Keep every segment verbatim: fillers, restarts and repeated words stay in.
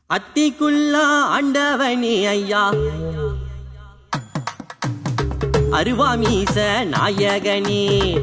அத்திக்குள்ளா ஆண்டவனே ஐயா அருவாமீச நாயகனே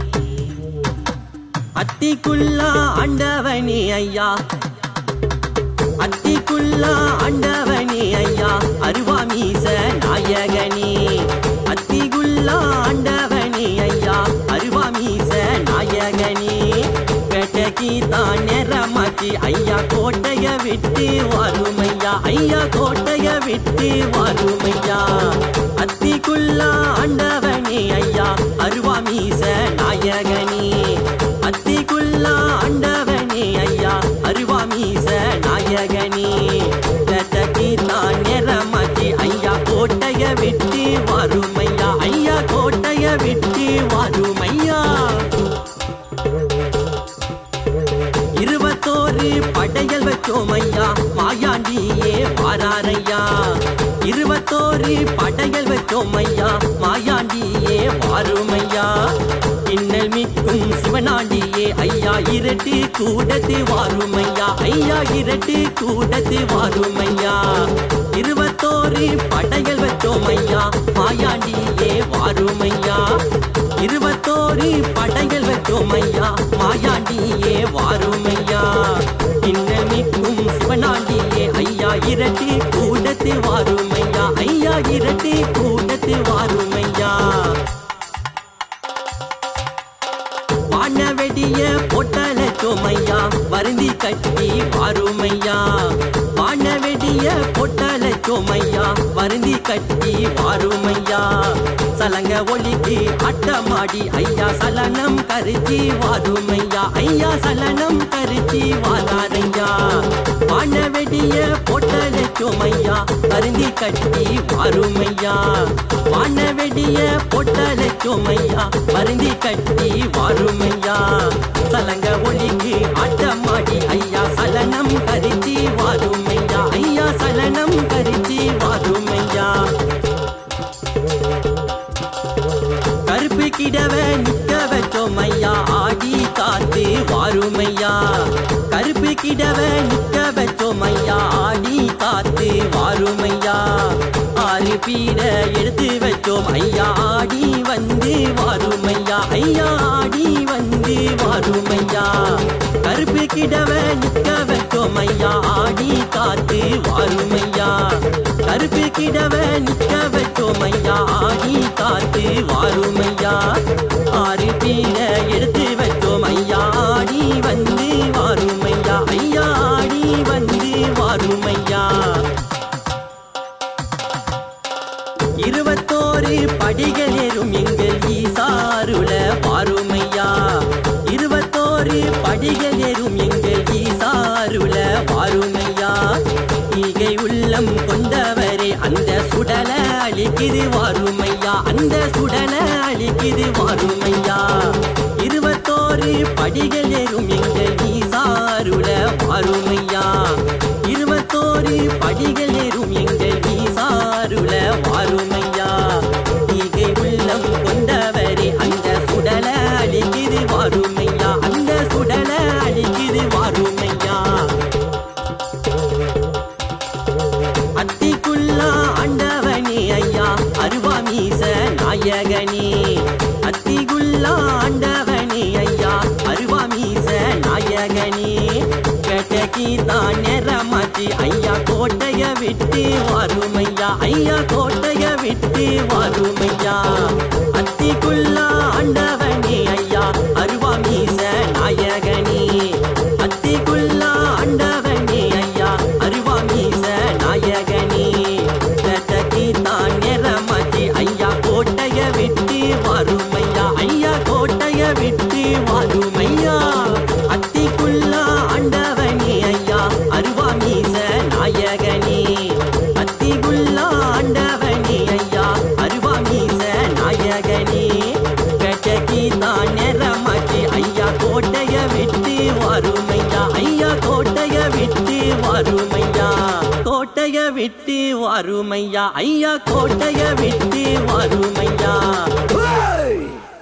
அத்திக்குள்ளா ஆண்டவனே ஐயா அத்திக்குள்ளா ஆண்டவனே ஐயா அருவாமீச நாயகனே அத்திக்குள்ளா ஆண்டவனே ஐயா அருவாமீச நாயகனே கட்டகி தான் நேரமாக்கி ஐயா கோட்டைய விட்டு வாருமையா ஐயா கோட்டைய விட்டு வாருமையா அத்திக்குள்ளா ஆண்டவனே ஐயா அருவாமீச நாயகனே அத்திக்குள்ளா ஆண்டவனே ஐயா அருவாமீச நாயகனே கட்டகி தான் நேரமாக்கி ஐயா கோட்டைய விட்டு வாருமையா ஐயா கோட்டைய விட்டு வாருமையா இருபத்தோரு படையல் வச்சோம் ஐயா மாயாண்டியே வாராரையா இருபத்தோரு படையல் வச்சோம் ஐயா மாயாண்டியே வாருமையா இன்னல் மிக்கும் சிவனாண்டியே ஐயா இரட்டு கூடத்து வாருமையா ஐயா இரட்டு கூடத்து வாருமையா இருபத்தோரு படையல் வச்சோம் ஐயா மாயாண்டியே வாருமையா இருபத்தோரு படையல் வச்சோம் ஐயா மாயாண்டியே வாருமையா இன்னல் மிக்கும் சிவனாண்டியே ஐயா இரட்டு கூடத்து வாருமையா ஐயா இரட்டு கூடத்து வாருமையா வானவெடிய பொட்டல சோமையா வருந்தி கட்டி வாருமையா வானவெடிய பொட்டல சோமையா வருந்தி கட்டி வாருமையா சலங்க ஒலிக்கு அட்டமாடி ஐயா சலனம் கருத்தி வாருமையா ஐயா சலனம் கருத்தி வாராரையா வானவெடிய பொட்டல சோமையா வருந்தி கட்டி வாருமையா வானவெடிய பொட்டல சோமையா வருந்தி கட்டி வாருமையா சலங்க ஒலிக்கு அட்டமாடி ஐயா சலனம் கருத்தி வாருமையா ஐயா சலனம் கருத்தி வாருமையா கருப்பு கிடவ நிக்க வச்சோம் ஐயா ஆடி காத்து வாருமையா கருப்பு கிடவ நிக்க வச்சோம் ஐயா ஆடி காத்து வாருமையா ஆறு பீட எடுத்து வச்சோம் ஐயா ஆடி வந்து வாருமையா ஐயா ஆடி வந்து வாருமையா கருப்பு கிடவ நிக்க வச்சோம் ஐயா ஆடி காத்து வாருமையா கருப்பு கிடவ நிக்க வச்சோம் ஐயா ஆடி காத்து வாருமையா ஆறு பீட எடுத்து வச்சோம் ஐயா ஆடி வந்து வாருமையா ஐயா ஆடி வந்து வாருமையா இருபத்தோரு படிகள் ஏறும் எங்கள் ஈசாருல வாருமையா இருபத்தோரு படிகள் ஏறும் எங்கள் ஈசாருல வாருமையா ஈகை உள்ளம் கொண்டவரே அந்த சுடல அழிக்குது வாருமையா அந்த சுடல அழிக்குது வாருமையா இருபத்தோரு படிகள் ஏறும் எங்கள் ஈசாருல வாருமையா இருபத்தோரு படிகள் ஏறும் எங்கள் ஈசாருல வாருமையா ஈகை உள்ளம் கொண்டவரே அந்த சுடல அழிக்குது வாருமையா அந்த சுடல அழிக்குது வாருமையா அத்திக்குள்ளா ஆண்டவனே ஐயா அருவாமீச நாயகனே அத்திக்குள்ளா ஆண்டவனே ஐயா அருவாமீச நாயகனே கட்டகி தான் நேரமாக்கி ஐயா கோட்டைய விட்டு வாருமையா ஐயா கோட்டைய விட்டு வாருமையா அத்திக்குள்ளா ஆண்டவனே ஐயா அருவாமீச நாயகனே அத்திக்குள்ளா ஆண்டவனே ஐயா அருவாமீச நாயகனே கட்டகி தான் நேரமாக்கி ஐயா கோட்டைய விட்டு வாருமையா ஐயா கோட்டைய விட்டு வாருமையா அத்திக்குள்ளா ஆண்டவனே ஐயா அருவாமீச நாயகனே அத்திக்குள்ளா ஆண்டவனே ஐயா அருவாமீச நாயகனே கட்டகி தான் நேரமாக்கி ஐயா கோட்டைய விட்டு வாருமையா ஐயா கோட்டைய விட்டு வாருமையா கோட்டைய விட்டு வாருமையா ஐயா கோட்டைய விட்டு வாருமையா.